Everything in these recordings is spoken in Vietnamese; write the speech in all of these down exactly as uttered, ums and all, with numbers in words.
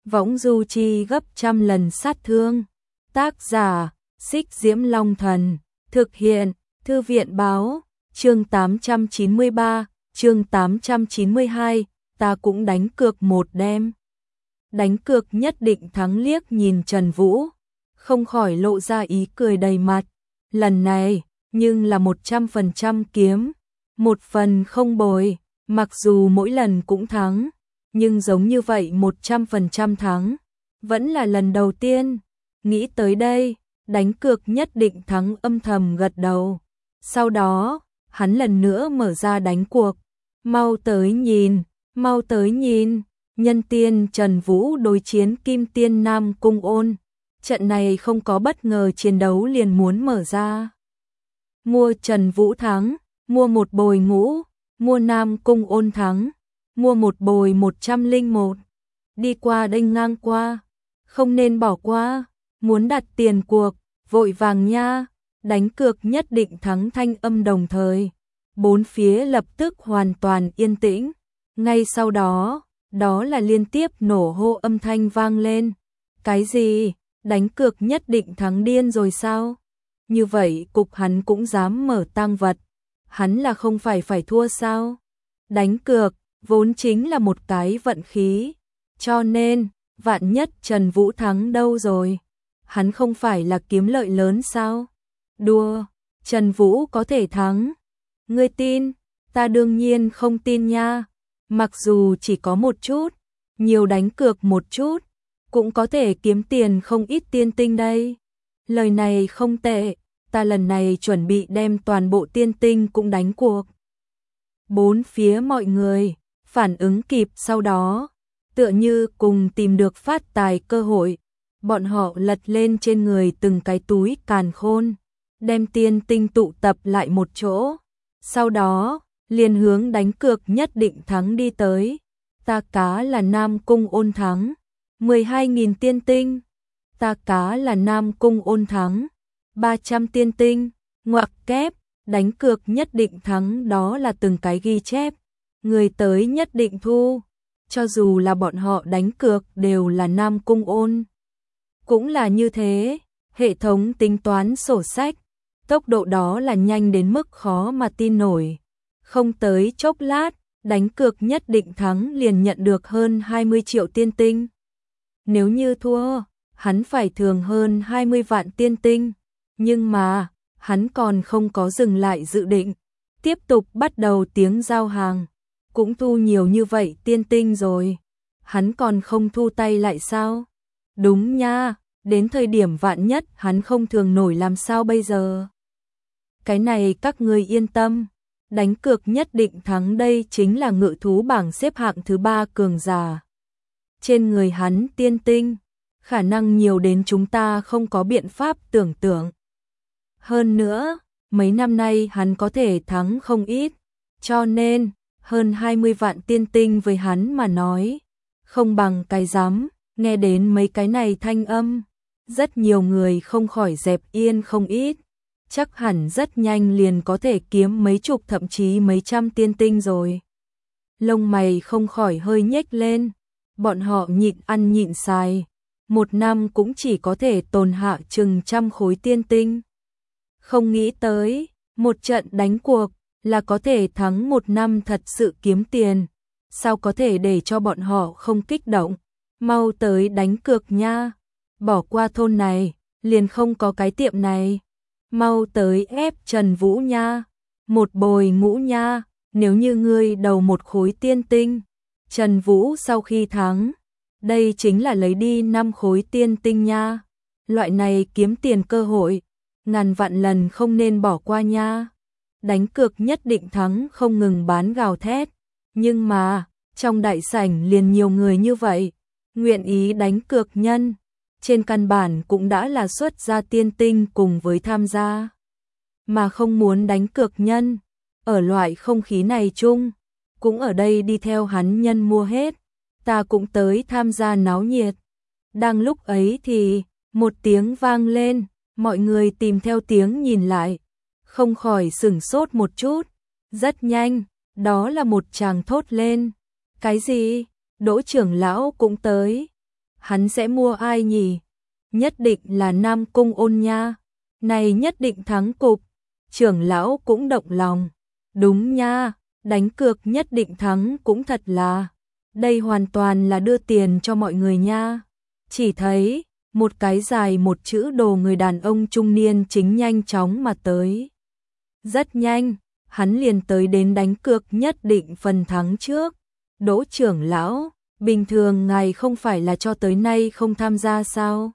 võng du chi gấp trăm lần sát thương. Tác giả, Xích Diễm Long Thần, thực hiện, Thư viện Báo, chương tám trăm chín mươi ba, chương tám trăm chín mươi hai, ta cũng đánh cược một đêm. Đánh cược nhất định thắng liếc nhìn Trần Vũ, không khỏi lộ ra ý cười đầy mặt. Lần này, nhưng là một trăm phần trăm kiếm, một phần không bồi, mặc dù mỗi lần cũng thắng, nhưng giống như vậy một trăm phần trăm thắng, vẫn là lần đầu tiên. Nghĩ tới đây, đánh cược nhất định thắng âm thầm gật đầu. Sau đó, hắn lần nữa mở ra đánh cuộc. Mau tới nhìn, mau tới nhìn, nhân tiên Trần Vũ đối chiến Kim Tiên Nam Cung Ôn. Trận này không có bất ngờ, chiến đấu liền muốn mở ra. Mua Trần Vũ thắng, mua một bồi ngũ, mua Nam Cung Ôn thắng, mua một bồi một trăm lẻ một. Đi qua đênh ngang qua, không nên bỏ qua, muốn đặt tiền cuộc, vội vàng nha. Đánh cược nhất định thắng thanh âm đồng thời, bốn phía lập tức hoàn toàn yên tĩnh. Ngay sau đó, đó là liên tiếp nổ hô âm thanh vang lên. Cái gì? Đánh cược nhất định thắng điên rồi sao? Như vậy cục hắn cũng dám mở tang vật. Hắn là không phải phải thua sao? Đánh cược, vốn chính là một cái vận khí. Cho nên, vạn nhất Trần Vũ thắng đâu rồi? Hắn không phải là kiếm lợi lớn sao? Đùa, Trần Vũ có thể thắng. Ngươi tin? Ta đương nhiên không tin nha. Mặc dù chỉ có một chút, nhiều đánh cược một chút, cũng có thể kiếm tiền không ít tiên tinh đây. Lời này không tệ, ta lần này chuẩn bị đem toàn bộ tiên tinh cũng đánh cuộc. Bốn phía mọi người phản ứng kịp, sau đó tựa như cùng tìm được phát tài cơ hội, bọn họ lật lên trên người từng cái túi càn khôn, đem tiên tinh tụ tập lại một chỗ, sau đó liền hướng đánh cược nhất định thắng đi tới. Ta cá là Nam Cung Ôn thắng, mười hai nghìn tiên tinh. Ta cá là Nam Cung Ôn thắng, ba trăm tiên tinh. Ngoặc kép, đánh cược nhất định thắng đó là từng cái ghi chép, người tới nhất định thu. Cho dù là bọn họ đánh cược đều là Nam Cung Ôn, cũng là như thế. Hệ thống tính toán sổ sách, tốc độ đó là nhanh đến mức khó mà tin nổi. Không tới chốc lát, đánh cược nhất định thắng liền nhận được hơn hai mươi triệu tiên tinh. Nếu như thua, hắn phải thường hơn hai mươi vạn tiên tinh. Nhưng mà, hắn còn không có dừng lại dự định, tiếp tục bắt đầu tiếng giao hàng. Cũng thu nhiều như vậy tiên tinh rồi, hắn còn không thu tay lại sao? Đúng nha, đến thời điểm vạn nhất hắn không thường nổi làm sao bây giờ? Cái này các ngươi yên tâm, đánh cược nhất định thắng đây chính là ngự thú bảng xếp hạng thứ ba cường giả. Trên người hắn tiên tinh, khả năng nhiều đến chúng ta không có biện pháp tưởng tượng. Hơn nữa, mấy năm nay hắn có thể thắng không ít, cho nên hơn hai mươi vạn tiên tinh với hắn mà nói, không bằng cái rắm. Nghe đến mấy cái này thanh âm, rất nhiều người không khỏi dẹp yên không ít. Chắc hẳn rất nhanh liền có thể kiếm mấy chục thậm chí mấy trăm tiên tinh rồi. Lông mày không khỏi hơi nhếch lên, bọn họ nhịn ăn nhịn xài, một năm cũng chỉ có thể tồn hạ chừng trăm khối tiên tinh. Không nghĩ tới, một trận đánh cuộc là có thể thắng một năm thật sự kiếm tiền, sao có thể để cho bọn họ không kích động. Mau tới đánh cược nha, bỏ qua thôn này, liền không có cái tiệm này. Mau tới ép Trần Vũ nha, một bồi ngũ nha, nếu như ngươi đầu một khối tiên tinh, Trần Vũ sau khi thắng, đây chính là lấy đi năm khối tiên tinh nha. Loại này kiếm tiền cơ hội, ngàn vạn lần không nên bỏ qua nha. Đánh cược nhất định thắng không ngừng bán gào thét, nhưng mà, trong đại sảnh liền nhiều người như vậy, nguyện ý đánh cược nhân, trên căn bản cũng đã là xuất ra tiên tinh cùng với tham gia. Mà không muốn đánh cược nhân, ở loại không khí này chung, cũng ở đây đi theo hắn nhân mua hết. Ta cũng tới tham gia náo nhiệt. Đang lúc ấy thì, một tiếng vang lên, mọi người tìm theo tiếng nhìn lại, không khỏi sửng sốt một chút. Rất nhanh, đó là một chàng thốt lên. Cái gì? Đỗ trưởng lão cũng tới. Hắn sẽ mua ai nhỉ? Nhất định là Nam Cung Ôn nha. Này nhất định thắng cục. Trưởng lão cũng động lòng. Đúng nha, đánh cược nhất định thắng cũng thật là. Đây hoàn toàn là đưa tiền cho mọi người nha. Chỉ thấy, một cái dài một chữ đồ người đàn ông trung niên chính nhanh chóng mà tới. Rất nhanh, hắn liền tới đến đánh cược nhất định phần thắng trước. Đỗ trưởng lão, bình thường ngài không phải là cho tới nay không tham gia sao?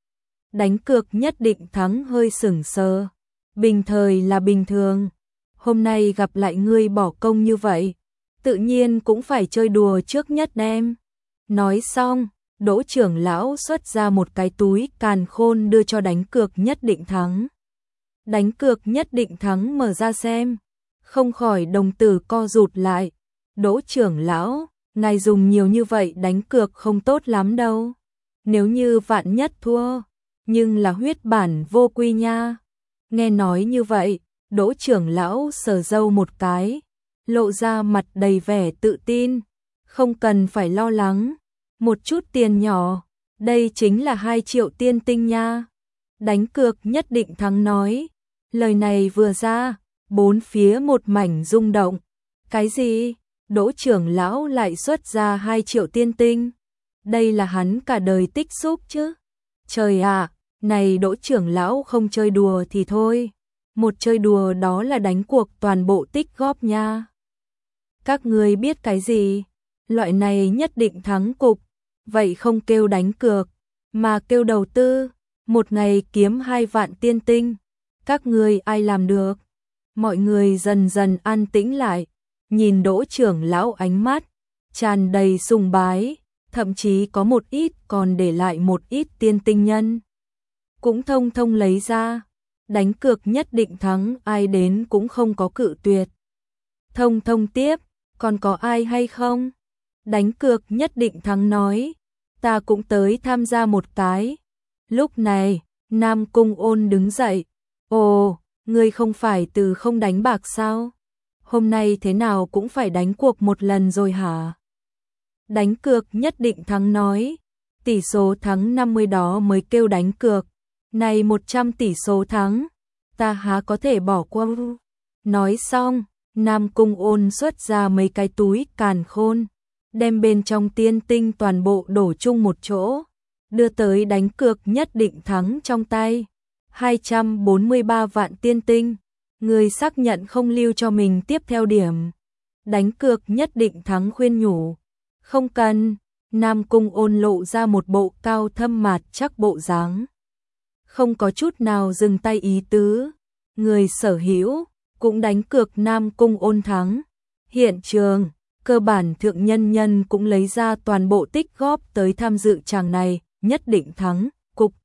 Đánh cược nhất định thắng hơi sửng sờ. Bình thời là bình thường. Hôm nay gặp lại ngươi bỏ công như vậy, tự nhiên cũng phải chơi đùa trước nhất đem. Nói xong, Đỗ trưởng lão xuất ra một cái túi càn khôn đưa cho đánh cược nhất định thắng. Đánh cược nhất định thắng mở ra xem, không khỏi đồng tử co rụt lại. Đỗ trưởng lão, ngài dùng nhiều như vậy đánh cược không tốt lắm đâu. Nếu như vạn nhất thua, nhưng là huyết bản vô quy nha. Nghe nói như vậy, Đỗ trưởng lão sờ râu một cái, lộ ra mặt đầy vẻ tự tin. Không cần phải lo lắng, một chút tiền nhỏ, đây chính là hai triệu tiên tinh nha. Đánh cược nhất định thắng nói. Lời này vừa ra, bốn phía một mảnh rung động. Cái gì? Đỗ trưởng lão lại xuất ra hai triệu tiên tinh. Đây là hắn cả đời tích xúc chứ. Trời ạ, này Đỗ trưởng lão không chơi đùa thì thôi. Một chơi đùa đó là đánh cuộc toàn bộ tích góp nha. Các người biết cái gì? Loại này nhất định thắng cục. Vậy không kêu đánh cược, mà kêu đầu tư. Một ngày kiếm hai vạn tiên tinh. Các người ai làm được? Mọi người dần dần an tĩnh lại. Nhìn Đỗ trưởng lão ánh mắt tràn đầy sùng bái, thậm chí có một ít còn để lại một ít tiên tinh nhân. Cũng thông thông lấy ra, đánh cược nhất định thắng ai đến cũng không có cự tuyệt. Thông thông tiếp, còn có ai hay không? Đánh cược nhất định thắng nói, ta cũng tới tham gia một cái. Lúc này, Nam Cung Ôn đứng dậy, ồ, ngươi không phải từ không đánh bạc sao? Hôm nay thế nào cũng phải đánh cuộc một lần rồi hả? Đánh cược nhất định thắng nói, tỷ số thắng năm mươi đó mới kêu đánh cược. Này một trăm tỷ số thắng, ta há có thể bỏ qua. Nói xong, Nam Cung Ôn xuất ra mấy cái túi càn khôn, đem bên trong tiên tinh toàn bộ đổ chung một chỗ, đưa tới đánh cược nhất định thắng trong tay. hai trăm bốn mươi ba vạn tiên tinh. Người xác nhận không lưu cho mình tiếp theo điểm. Đánh cược nhất định thắng khuyên nhủ. Không cần. Nam Cung Ôn lộ ra một bộ cao thâm mạt chắc bộ dáng, không có chút nào dừng tay ý tứ. Người sở hữu cũng đánh cược Nam Cung Ôn thắng. Hiện trường, cơ bản thượng nhân nhân cũng lấy ra toàn bộ tích góp tới tham dự chàng này, nhất định thắng, cục.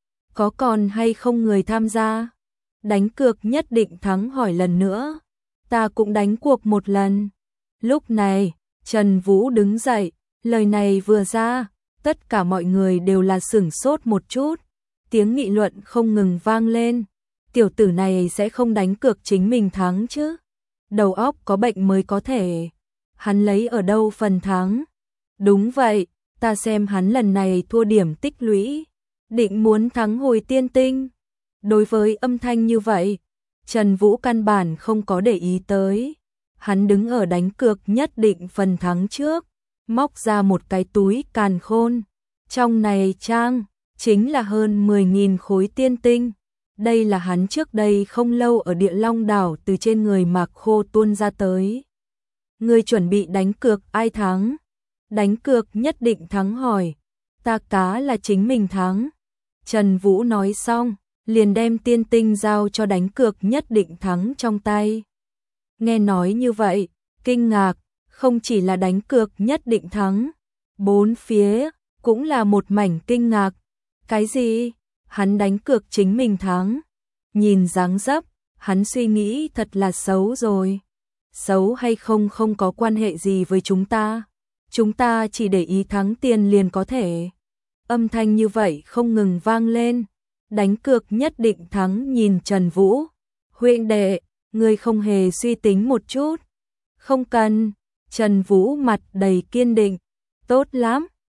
Có còn hay không người tham gia? Đánh cược nhất định thắng hỏi lần nữa. Ta cũng đánh cuộc một lần. Lúc này, Trần Vũ đứng dậy, lời này vừa ra, tất cả mọi người đều là sửng sốt một chút. Tiếng nghị luận không ngừng vang lên. Tiểu tử này sẽ không đánh cược chính mình thắng chứ? Đầu óc có bệnh mới có thể. Hắn lấy ở đâu phần thắng? Đúng vậy, ta xem hắn lần này thua điểm tích lũy, định muốn thắng hồi tiên tinh. Đối với âm thanh như vậy, Trần Vũ căn bản không có để ý tới. Hắn đứng ở đánh cược nhất định phần thắng trước, móc ra một cái túi càn khôn. Trong này trang, chính là hơn mười nghìn khối tiên tinh. Đây là hắn trước đây không lâu ở Địa Long đảo từ trên người Mạc Khô tuôn ra tới. Ngươi chuẩn bị đánh cược ai thắng? Đánh cược nhất định thắng hỏi. Ta cá là chính mình thắng. Trần Vũ nói xong, liền đem tiên tinh giao cho đánh cược nhất định thắng trong tay. Nghe nói như vậy, kinh ngạc, không chỉ là đánh cược nhất định thắng, bốn phía cũng là một mảnh kinh ngạc. Cái gì? Hắn đánh cược chính mình thắng? Nhìn dáng dấp, hắn suy nghĩ thật là xấu rồi. Xấu hay không không có quan hệ gì với chúng ta. Chúng ta chỉ để ý thắng tiền liền có thể. Âm thanh như vậy không ngừng vang lên. Đánh cược nhất định thắng nhìn Trần Vũ. Huynh đệ, ngươi không hề suy tính một chút. Không cần. Trần Vũ mặt đầy kiên định. Tốt lắm,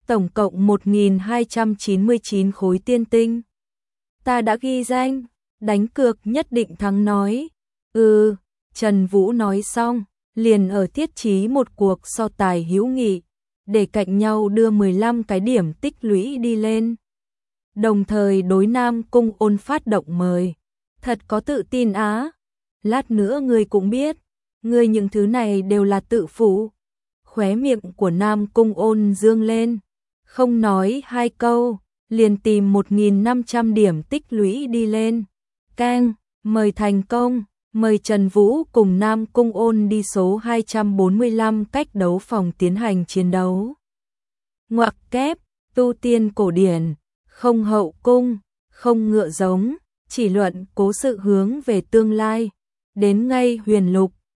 tổng cộng một nghìn hai trăm chín mươi chín khối tiên tinh. Ta đã ghi danh, đánh cược nhất định thắng nói. Ừ, Trần Vũ nói xong, liền ở thiết trí một cuộc so tài hữu nghị, để cạnh nhau đưa mười lăm cái điểm tích lũy đi lên. Đồng thời đối Nam Cung Ôn phát động mời. Thật có tự tin á. Lát nữa ngươi cũng biết, ngươi những thứ này đều là tự phụ. Khóe miệng của Nam Cung Ôn dương lên, không nói hai câu, liền tìm một nghìn năm trăm điểm tích lũy đi lên. Keng, mời thành công, mời Trần Vũ cùng Nam Cung Ôn đi số hai trăm bốn mươi lăm cách đấu phòng tiến hành chiến đấu. Ngoặc kép, tu tiên cổ điển, không hậu cung, không ngựa giống, chỉ luận cố sự hướng về tương lai. Đến ngay huyền lục,